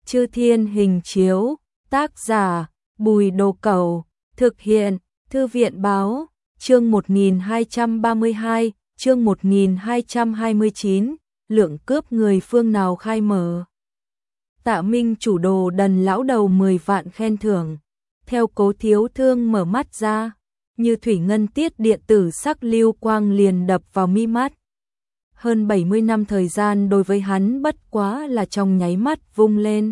Chư Thiên Hình Chiếu, tác giả Bùi Đồ Cẩu, thực hiện Thư viện Báo, chương 1232, chương 1229, lượng cướp người phương nào khai mở. Tạ Minh chủ đồ đần lão đầu 10 vạn khen thưởng. Theo Cố Thiếu Thương mở mắt ra, như thủy ngân tiết điện tử sắc lưu quang liền đập vào mi mắt. Hơn 70 năm thời gian đối với hắn bất quá là trong nháy mắt vung lên.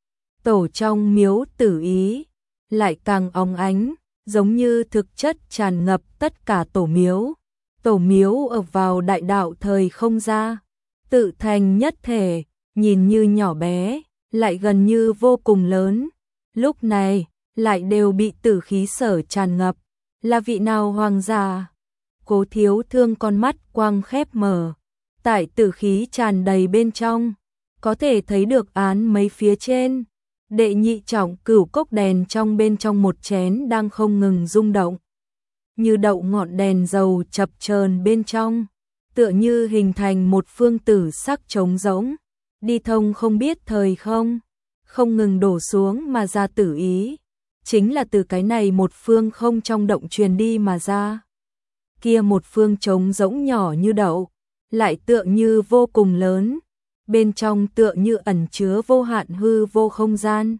Tổ trong miếu tử ý, lại càng óng ánh, giống như thực chất tràn ngập tất cả tổ miếu. Tổ miếu ở vào đại đạo thời không ra, tự thành nhất thể, nhìn như nhỏ bé, lại gần như vô cùng lớn. Lúc này, lại đều bị tử khí sở tràn ngập. Là vị nào hoàng giả? Cố Thiếu Thương con mắt quang khép mở. Tại tử khí tràn đầy bên trong, có thể thấy được án mấy phía trên. Đệ nhị trọng cửu cốc đèn trong bên trong một chén đang không ngừng rung động. Như đậu ngọn đèn dầu chập chờn bên trong, tựa như hình thành một phương tử sắc trống rỗng, đi thông không biết thời không ngừng đổ xuống mà ra tử ý. Chính là từ cái này một phương không trong động truyền đi mà ra. Kia một phương trống rỗng nhỏ như đậu, lại tựa như vô cùng lớn, bên trong tựa như ẩn chứa vô hạn hư vô không gian.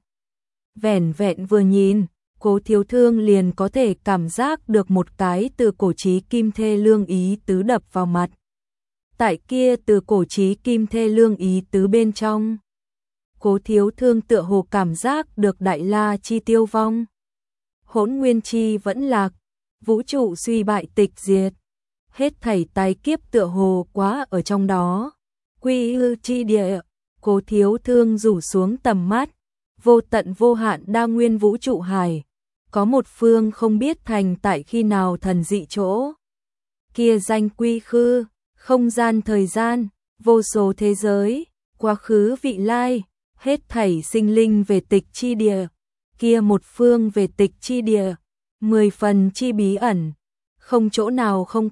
Vẻn vẹn vừa nhìn, Cố Thiếu Thương liền có thể cảm giác được một cái từ cổ chí kim thê lương ý tứ đập vào mặt. Tại kia từ cổ chí kim thê lương ý tứ bên trong, Cố Thiếu Thương tựa hồ cảm giác được đại la chi tiêu vong, hỗn nguyên chi vẫn lạc, vũ trụ suy bại tịch diệt, hết thảy tái kiếp tựa hồ quá ở trong đó. Quy hư chi địa, Cố Thiếu Thương rủ xuống tầm mắt, vô tận vô hạn đa nguyên vũ trụ hải, có một phương không biết thành tại khi nào thần dị chỗ. Kia danh quy khư, không gian thời gian, vô số thế giới, quá khứ vị lai, hết thảy sinh linh về tịch chi địa. Kia một phương về tịch chi địa, 10 phần chi bí ẩn, không chỗ nào không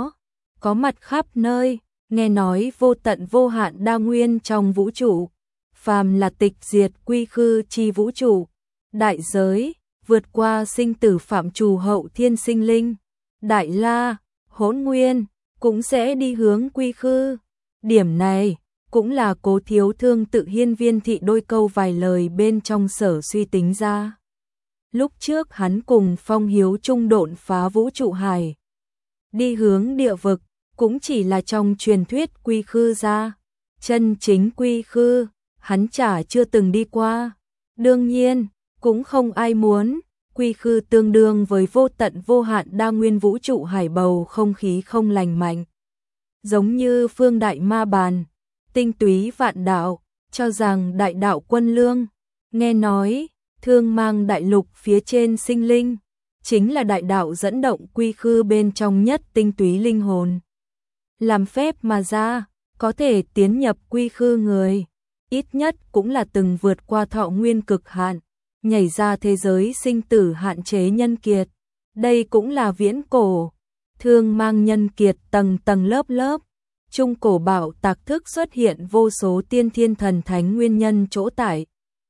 có mặt khắp nơi. Nghe nói vô tận vô hạn đa nguyên trong vũ trụ, phàm là tịch diệt quy khư chi vũ trụ, đại giới, vượt qua sinh tử phạm trù hậu thiên sinh linh, đại la, hỗn nguyên, cũng sẽ đi hướng quy khư. Điểm này, cũng là Cố Thiếu Thương tự hiên viên thị đôi câu vài lời bên trong sở suy tính ra. Lúc trước hắn cùng Phong Hiếu chung độn phá vũ trụ hải, đi hướng địa vực, cũng chỉ là trong truyền thuyết quy khư ra. Chân chính quy khư, hắn chả chưa từng đi qua. Đương nhiên, cũng không ai muốn. Quy khư tương đương với vô tận vô hạn đa nguyên vũ trụ hải bầu không khí không lành mạnh. Giống như phương đại ma bàn, tinh túy vạn đạo, cho rằng đại đạo quân lương. Nghe nói, thương mang đại lục phía trên sinh linh, chính là đại đạo dẫn động quy khư bên trong nhất tinh túy linh hồn. Làm phép mà ra, có thể tiến nhập quy khư người, ít nhất cũng là từng vượt qua thọ nguyên cực hạn, nhảy ra thế giới sinh tử hạn chế nhân kiệt. Đây cũng là viễn cổ, thương mang nhân kiệt tầng tầng lớp lớp. Trung cổ bảo tạc thức xuất hiện vô số tiên thiên thần thánh nguyên nhân chỗ tại.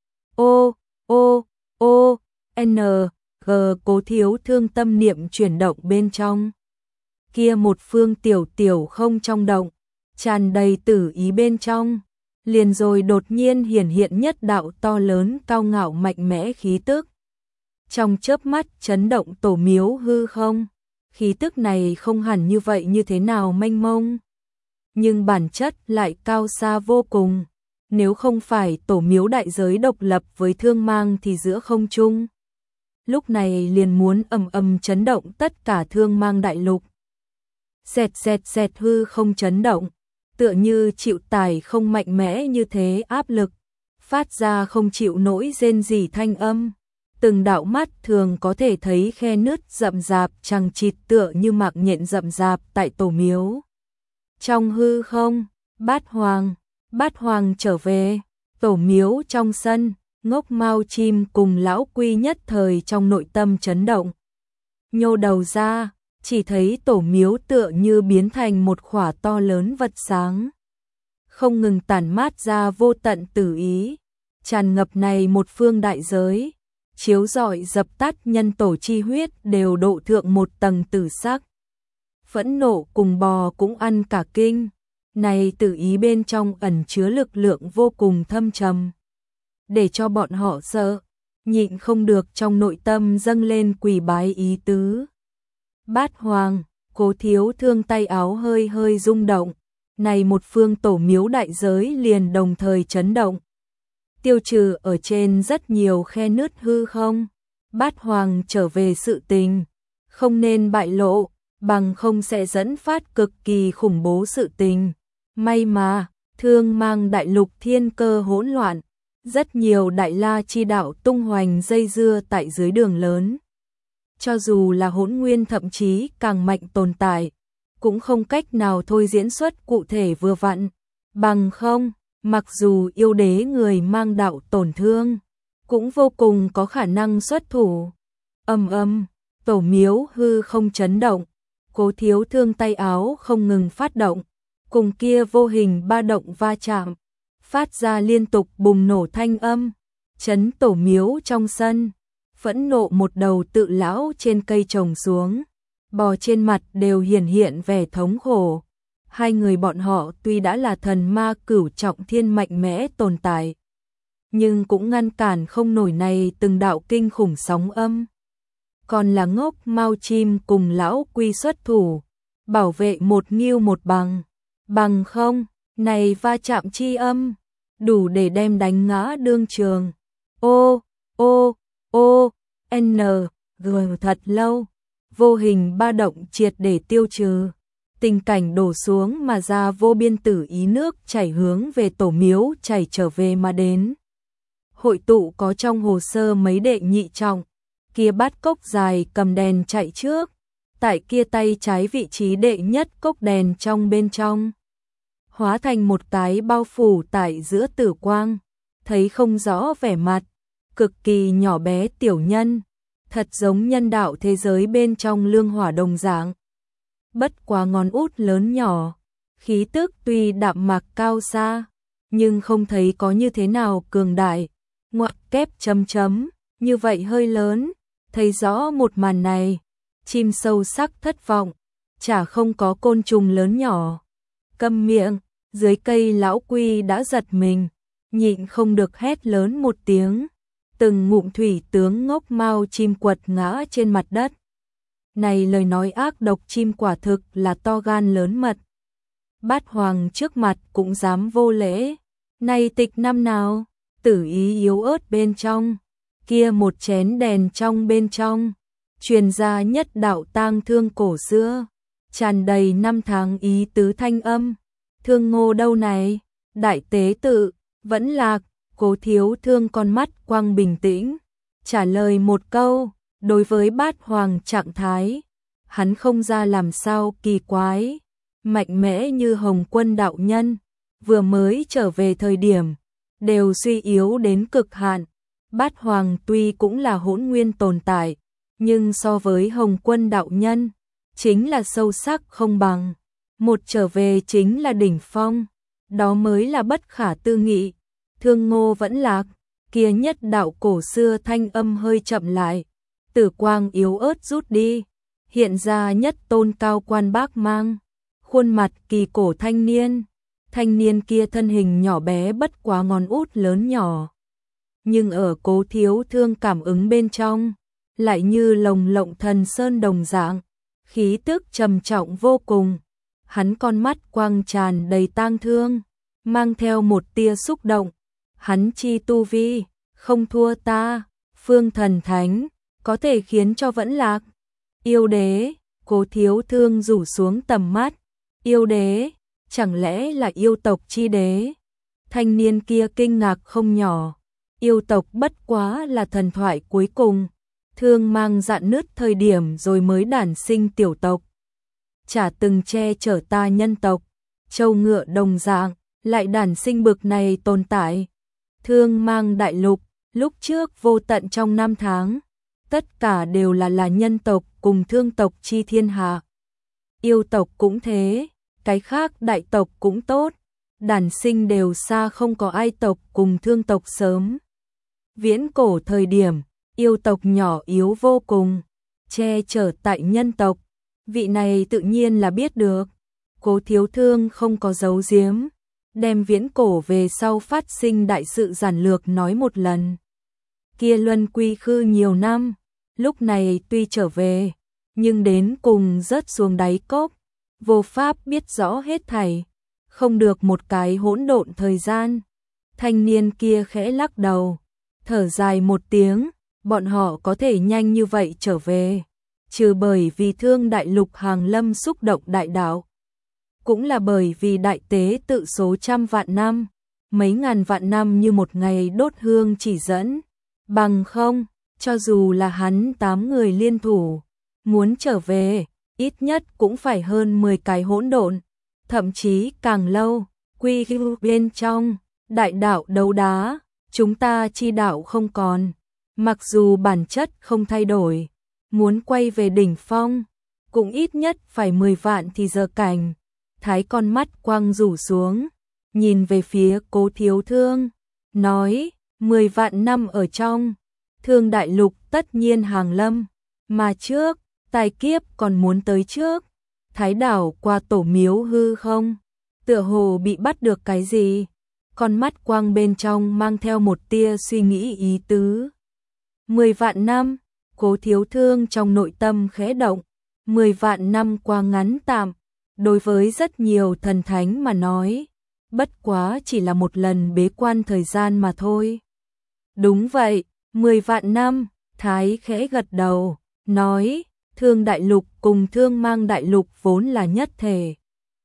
N, G. Cố Thiếu Thương tâm niệm chuyển động bên trong. Kia một phương tiểu tiểu không trong động, tràn đầy tử ý bên trong, liền rồi đột nhiên hiển hiện nhất đạo to lớn cao ngạo mạnh mẽ khí tức. Trong chớp mắt chấn động tổ miếu hư không, khí tức này không hẳn như vậy như thế nào mênh mông, nhưng bản chất lại cao xa vô cùng. Nếu không phải tổ miếu đại giới độc lập với thương mang thì giữa không trung, lúc này liền muốn ầm ầm chấn động tất cả thương mang đại lục. Xẹt xẹt xẹt hư không chấn động, tựa như chịu tải không mạnh mẽ như thế áp lực, phát ra không chịu nổi rên rỉ thanh âm. Từng đạo mắt thường có thể thấy khe nứt rậm rạp chằng chịt tựa như mạc nhện rậm rạp tại tổ miếu. Trong hư không, Bát Hoàng trở về, tổ miếu trong sân, Ngốc Mao chim cùng lão Quy nhất thời trong nội tâm chấn động. Nhô đầu ra, chỉ thấy tổ miếu tựa như biến thành một khỏa to lớn vật sáng, không ngừng tản mát ra vô tận tử ý. tràn ngập này một phương đại giới, chiếu rọi dập tắt nhân tổ chi huyết đều độ thượng một tầng tử sắc. Phẫn nộ cùng bò cũng ăn cả kinh, này tử ý bên trong ẩn chứa lực lượng vô cùng thâm trầm, để cho bọn họ sợ, nhịn không được trong nội tâm dâng lên quỳ bái ý tứ. Bát Hoàng, Cố Thiếu Thương tay áo hơi hơi rung động, này một phương tổ miếu đại giới liền đồng thời chấn động. Tiêu trừ ở trên rất nhiều khe nứt hư không, Bát Hoàng trở về sự tình, không nên bại lộ, bằng không sẽ dẫn phát cực kỳ khủng bố sự tình. May mà, Thương Mang đại lục thiên cơ hỗn loạn, rất nhiều đại la chi đạo tung hoành dây dưa tại dưới đường lớn. Cho dù là hỗn nguyên thậm chí càng mạnh tồn tại, cũng không cách nào thôi diễn xuất cụ thể vừa vặn. Bằng không, mặc dù yêu đế người mang đạo tổn thương, cũng vô cùng có khả năng xuất thủ. Tổ miếu hư không chấn động, Cố Thiếu Thương tay áo không ngừng phát động, cùng kia vô hình ba động va chạm, phát ra liên tục bùng nổ thanh âm, chấn tổ miếu trong sân. Phẫn nộ một đầu tự lão trên cây trồng xuống, bò trên mặt đều hiển hiện vẻ thống khổ. Hai người bọn họ tuy đã là thần ma cửu trọng thiên mạnh mẽ tồn tại, nhưng cũng ngăn cản không nổi này từng đạo kinh khủng sóng âm. Còn là Ngốc Mao Chim cùng lão Quy xuất thủ, bảo vệ một nghiêu một bằng. Bằng không, này va chạm chi âm, đủ để đem đánh ngã đương trường. Thật lâu, vô hình ba động triệt để tiêu trừ. Tình cảnh đổ xuống mà ra vô biên tử ý nước chảy hướng về tổ miếu chảy trở về mà đến. Hội tụ có trong hồ sơ mấy đệ nhị trọng, kia bát cốc dài cầm đèn chạy trước, tại kia tay trái vị trí đệ nhất cốc đèn trong bên trong. Hóa thành một cái bao phủ tại giữa tử quang, thấy không rõ vẻ mặt, cực kỳ nhỏ bé tiểu nhân, thật giống nhân đạo thế giới bên trong lương hỏa đồng dạng. Bất quá ngón út lớn nhỏ, khí tức tuy đạm mạc cao xa, nhưng không thấy có như thế nào cường đại. Ngoặc kép chấm chấm, như vậy hơi lớn, thấy rõ một màn này, chim sâu sắc thất vọng, chả không có côn trùng lớn nhỏ. Câm miệng, dưới cây lão Quy đã giật mình, nhịn không được hét lớn một tiếng. Từng ngụm thủy tướng Ngốc Mao Chim quật ngã trên mặt đất. Này lời nói ác độc chim quả thực là to gan lớn mật. Bát Hoàng trước mặt cũng dám vô lễ. Này tịch năm nào, tử ý yếu ớt bên trong, kia một chén đèn trong bên trong, truyền ra nhất đạo tang thương cổ xưa, tràn đầy năm tháng ý tứ thanh âm. Thương Ngô đâu này, đại tế tự, vẫn lạc. Cố Thiếu Thương con mắt quang bình tĩnh, trả lời một câu, đối với Bát Hoàng trạng thái, hắn không ra làm sao kỳ quái, mạnh mẽ như Hồng Quân đạo nhân, vừa mới trở về thời điểm, đều suy yếu đến cực hạn. Bát Hoàng tuy cũng là hỗn nguyên tồn tại, nhưng so với Hồng Quân đạo nhân, chính là sâu sắc không bằng, một trở về chính là đỉnh phong, đó mới là bất khả tư nghị. Thương Ngô vẫn lạc, kia nhất đạo cổ xưa thanh âm hơi chậm lại, tử quang yếu ớt rút đi, hiện ra nhất tôn cao quan bác mang, khuôn mặt kỳ cổ thanh niên kia thân hình nhỏ bé bất quá ngón út lớn nhỏ, nhưng ở Cố Thiếu Thương cảm ứng bên trong, lại như lồng lộng thần sơn đồng dạng, khí tức trầm trọng vô cùng, hắn con mắt quang tràn đầy tang thương, mang theo một tia xúc động. Hắn chi tu vi, không thua ta, phương thần thánh, có thể khiến cho vẫn lạc. Yêu đế, Cố Thiếu Thương rủ xuống tầm mắt. Yêu đế, chẳng lẽ là yêu tộc chi đế? Thanh niên kia kinh ngạc không nhỏ. Yêu tộc bất quá là thần thoại cuối cùng. Thương mang dạn nứt thời điểm rồi mới đản sinh tiểu tộc. Chả từng che chở ta nhân tộc. Châu ngựa đồng dạng, lại đản sinh bực này tồn tại. Thương mang đại lục, lúc trước vô tận trong năm tháng, tất cả đều là nhân tộc cùng thương tộc chi thiên hạ. Yêu tộc cũng thế, cái khác đại tộc cũng tốt, đản sinh đều xa không có ai tộc cùng thương tộc sớm. Viễn cổ thời điểm, yêu tộc nhỏ yếu vô cùng, che chở tại nhân tộc, vị này tự nhiên là biết được. Cố Thiếu Thương không có giấu giếm, đem viễn cổ về sau phát sinh đại sự giản lược nói một lần. Kia luân quy khư nhiều năm, lúc này tuy trở về, nhưng đến cùng rớt xuống đáy cốc, vô pháp biết rõ hết thảy, không được một cái hỗn độn thời gian. Thanh niên kia khẽ lắc đầu, thở dài một tiếng, bọn họ có thể nhanh như vậy trở về, trừ bởi vì Thương Đại Lục hàng lâm xúc động đại đạo, cũng là bởi vì đại tế tự số trăm vạn năm, mấy ngàn vạn năm như một ngày đốt hương chỉ dẫn, bằng không, cho dù là hắn 8 người liên thủ, muốn trở về, ít nhất cũng phải hơn 10 cái hỗn độn, thậm chí càng lâu. Quy hưu bên trong, đại đạo đấu đá, chúng ta chi đạo không còn, mặc dù bản chất không thay đổi, muốn quay về đỉnh phong, cũng ít nhất phải 10 vạn thì giờ cảnh. Thái con mắt quăng rủ xuống, nhìn về phía Cố Thiếu Thương, nói, 10 vạn năm ở trong, Thương Đại Lục tất nhiên hàng lâm, mà trước, tài kiếp còn muốn tới trước. Thái đảo qua tổ miếu hư không, tựa hồ bị bắt được cái gì, con mắt quang bên trong mang theo một tia suy nghĩ ý tứ. 10 vạn năm, Cố Thiếu Thương trong nội tâm khẽ động, 10 vạn năm qua ngắn tạm, đối với rất nhiều thần thánh mà nói, bất quá chỉ là một lần bế quan thời gian mà thôi. Đúng vậy, 10 vạn năm, Thái khẽ gật đầu, nói, Thương Đại Lục cùng Thương Mang Đại Lục vốn là nhất thể.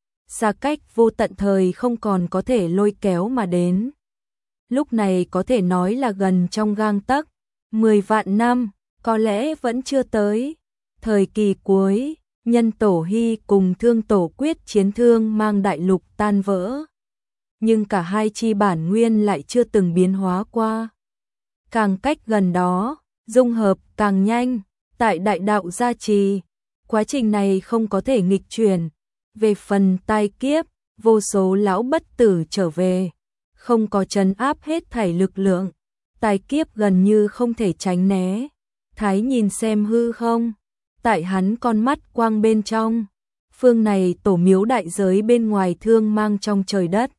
Xa cách vô tận thời không còn có thể lôi kéo mà đến. Lúc này có thể nói là gần trong gang tấc, 10 vạn năm, có lẽ vẫn chưa tới. Thời kỳ cuối, Nhân Tổ Hy cùng Thương Tổ quyết chiến Thương Mang Đại Lục tan vỡ. Nhưng cả hai chi bản nguyên lại chưa từng biến hóa qua. Càng cách gần đó, dung hợp càng nhanh, tại đại đạo gia trì, quá trình này không có thể nghịch chuyển. Về phần tai kiếp, vô số lão bất tử trở về, không có trấn áp hết thảy lực lượng, tai kiếp gần như không thể tránh né. Thái nhìn xem hư không, tại hắn con mắt quang bên trong, phương này tổ miếu đại giới bên ngoài Thương Mang trong trời đất,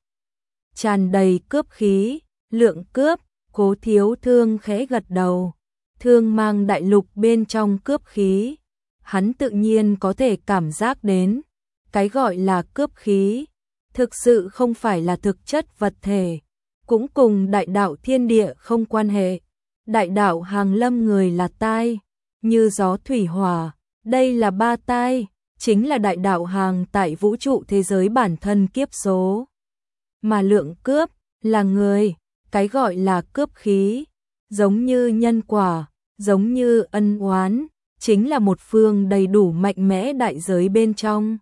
tràn đầy cướp khí, lượng cướp. Cố Thiếu Thương khẽ gật đầu, Thương Mang Đại Lục bên trong cướp khí, hắn tự nhiên có thể cảm giác đến. Cái gọi là cướp khí, thực sự không phải là thực chất vật thể, cũng cùng đại đạo thiên địa không quan hệ. Đại đạo hàng lâm người là tai, như gió thủy hỏa, đây là ba tai, chính là đại đạo hàng tại vũ trụ thế giới bản thân kiếp số. Mà lượng cướp là người, cái gọi là cướp khí, giống như nhân quả, giống như ân oán, chính là một phương đầy đủ mạnh mẽ đại giới bên trong.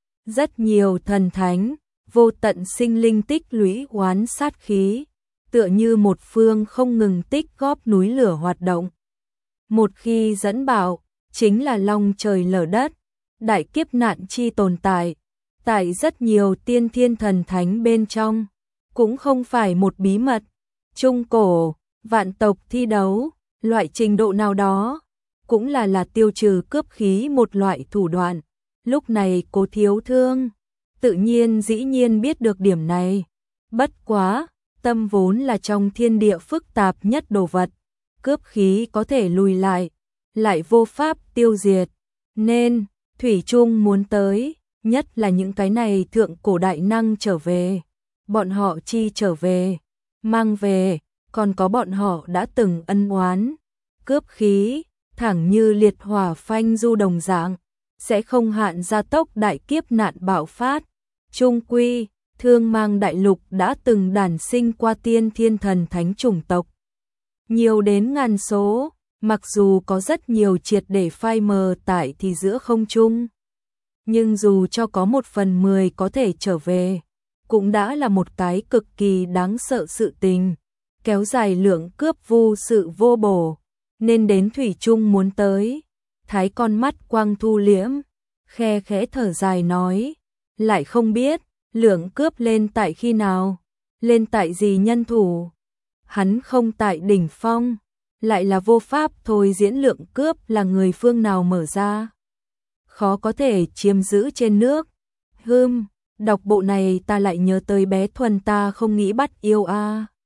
Rất nhiều thần thánh, vô tận sinh linh tích lũy oán sát khí, tựa như một phương không ngừng tích góp núi lửa hoạt động. Một khi dẫn bạo, chính là long trời lở đất, đại kiếp nạn chi tồn tại, tại rất nhiều tiên thiên thần thánh bên trong, cũng không phải một bí mật. Trung cổ, vạn tộc thi đấu, loại trình độ nào đó, cũng là tiêu trừ cướp khí một loại thủ đoạn. Lúc này Cố Thiếu Thương, tự nhiên dĩ nhiên biết được điểm này. Bất quá, tâm vốn là trong thiên địa phức tạp nhất đồ vật, cướp khí có thể lùi lại vô pháp tiêu diệt. Nên, thủy chung muốn tới, nhất là những cái này thượng cổ đại năng trở về. Bọn họ chi trở về, mang về, còn có bọn họ đã từng ân oán. Cướp khí, thẳng như liệt hỏa phanh du đồng dạng, sẽ không hạn gia tốc đại kiếp nạn bạo phát. Trung quy, Thương Mang Đại Lục đã từng đản sinh qua tiên thiên thần thánh chủng tộc. Nhiều đến ngàn số, mặc dù có rất nhiều triệt để phai mờ tại thì giữa không trung. Nhưng dù cho có 1/10 có thể trở về, cũng đã là một cái cực kỳ đáng sợ sự tình. Kéo dài lượng cướp vu sự vô bổ, nên đến thủy chung muốn tới. Thái con mắt quang thu liễm, khe khẽ thở dài nói, lại không biết, Lượng cướp lên tại khi nào? Lên tại gì nhân thủ? Hắn không tại đỉnh phong, lại là vô pháp thôi diễn lượng cướp là người phương nào mở ra. Khó có thể chiếm giữ trên nước. Đọc bộ này ta lại nhớ tới bé Thuần ta không nghĩ bắt yêu a.